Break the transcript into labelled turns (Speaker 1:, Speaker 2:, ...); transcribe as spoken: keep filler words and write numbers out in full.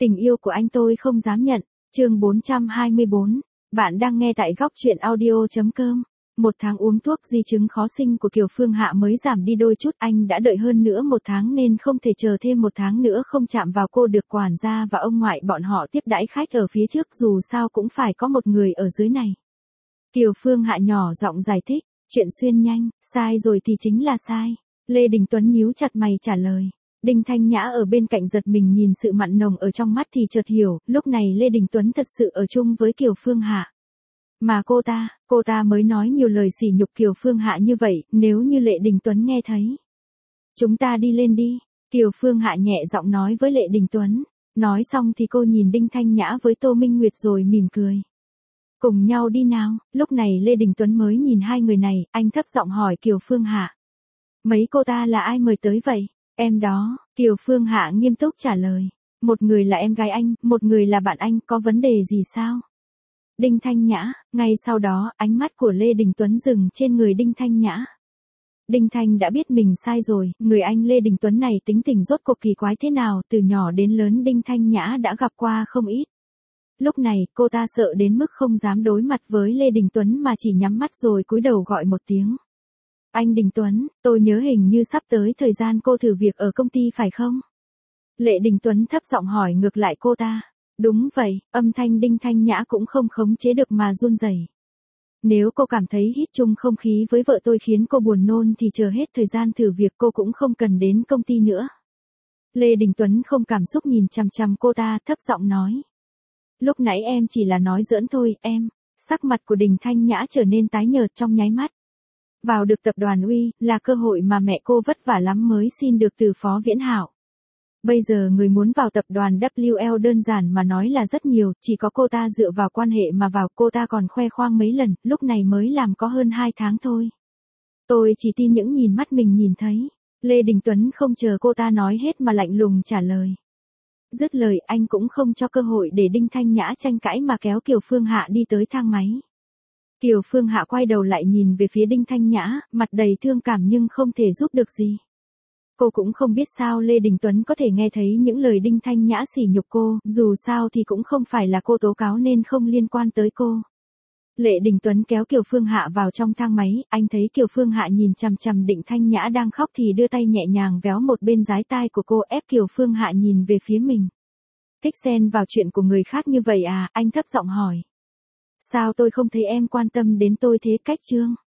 Speaker 1: Tình yêu của anh tôi không dám nhận. Chương bốn trăm hai mươi bốn. Bạn đang nghe tại góc truyện audio chấm com. Một tháng uống thuốc di chứng khó sinh của Kiều Phương Hạ mới giảm đi đôi chút, anh đã đợi hơn nữa một tháng nên không thể chờ thêm một tháng nữa không chạm vào cô được quản gia và ông ngoại bọn họ tiếp đãi khách ở phía trước, dù sao cũng phải có một người ở dưới này. Kiều Phương Hạ nhỏ giọng giải thích, chuyện xuyên nhanh, sai rồi thì chính là sai. Lê Đình Tuấn nhíu chặt mày trả lời. Đinh Thanh Nhã ở bên cạnh giật mình nhìn sự mặn nồng ở trong mắt thì chợt hiểu, lúc này Lê Đình Tuấn thật sự ở chung với Kiều Phương Hạ. Mà cô ta, cô ta mới nói nhiều lời sỉ nhục Kiều Phương Hạ như vậy, nếu như Lê Đình Tuấn nghe thấy. Chúng ta đi lên đi, Kiều Phương Hạ nhẹ giọng nói với Lê Đình Tuấn. Nói xong thì cô nhìn Đinh Thanh Nhã với Tô Minh Nguyệt rồi mỉm cười. Cùng nhau đi nào, lúc này Lê Đình Tuấn mới nhìn hai người này, anh thấp giọng hỏi Kiều Phương Hạ. Mấy cô ta là ai mời tới vậy? Em đó, Kiều Phương Hạ nghiêm túc trả lời. Một người là em gái anh, một người là bạn anh, có vấn đề gì sao? Đinh Thanh Nhã, ngay sau đó, ánh mắt của Lê Đình Tuấn dừng trên người Đinh Thanh Nhã. Đinh Thanh đã biết mình sai rồi, người anh Lê Đình Tuấn này tính tình rốt cuộc kỳ quái thế nào, từ nhỏ đến lớn Đinh Thanh Nhã đã gặp qua không ít. Lúc này, cô ta sợ đến mức không dám đối mặt với Lê Đình Tuấn mà chỉ nhắm mắt rồi cúi đầu gọi một tiếng. Anh Đình Tuấn, tôi nhớ hình như sắp tới thời gian cô thử việc ở công ty phải không? Lê Đình Tuấn thấp giọng hỏi ngược lại cô ta. Đúng vậy, âm thanh Đinh Thanh Nhã cũng không khống chế được mà run rẩy. Nếu cô cảm thấy hít chung không khí với vợ tôi khiến cô buồn nôn thì chờ hết thời gian thử việc cô cũng không cần đến công ty nữa. Lê Đình Tuấn không cảm xúc nhìn chằm chằm cô ta, thấp giọng nói. Lúc nãy em chỉ là nói giỡn thôi, em. Sắc mặt của Đinh Thanh Nhã trở nên tái nhợt trong nháy mắt. Vào được tập đoàn Uy, là cơ hội mà mẹ cô vất vả lắm mới xin được từ Phó Viễn Hạo. Bây giờ người muốn vào tập đoàn W L đơn giản mà nói là rất nhiều, chỉ có cô ta dựa vào quan hệ mà vào, cô ta còn khoe khoang mấy lần, lúc này mới làm có hơn hai tháng thôi. Tôi chỉ tin những nhìn mắt mình nhìn thấy. Lê Đình Tuấn không chờ cô ta nói hết mà lạnh lùng trả lời. Dứt lời anh cũng không cho cơ hội để Đinh Thanh Nhã tranh cãi mà kéo Kiều Phương Hạ đi tới thang máy. Kiều Phương Hạ quay đầu lại nhìn về phía Đinh Thanh Nhã, mặt đầy thương cảm nhưng không thể giúp được gì. Cô cũng không biết sao Lê Đình Tuấn có thể nghe thấy những lời Đinh Thanh Nhã sỉ nhục cô, dù sao thì cũng không phải là cô tố cáo nên không liên quan tới cô. Lê Đình Tuấn kéo Kiều Phương Hạ vào trong thang máy, anh thấy Kiều Phương Hạ nhìn chằm chằm Đinh Thanh Nhã đang khóc thì đưa tay nhẹ nhàng véo một bên dái tai của cô, ép Kiều Phương Hạ nhìn về phía mình. Thích xen vào chuyện của người khác như vậy à, anh thấp giọng hỏi. Sao tôi không thấy em quan tâm đến tôi thế cách Trương?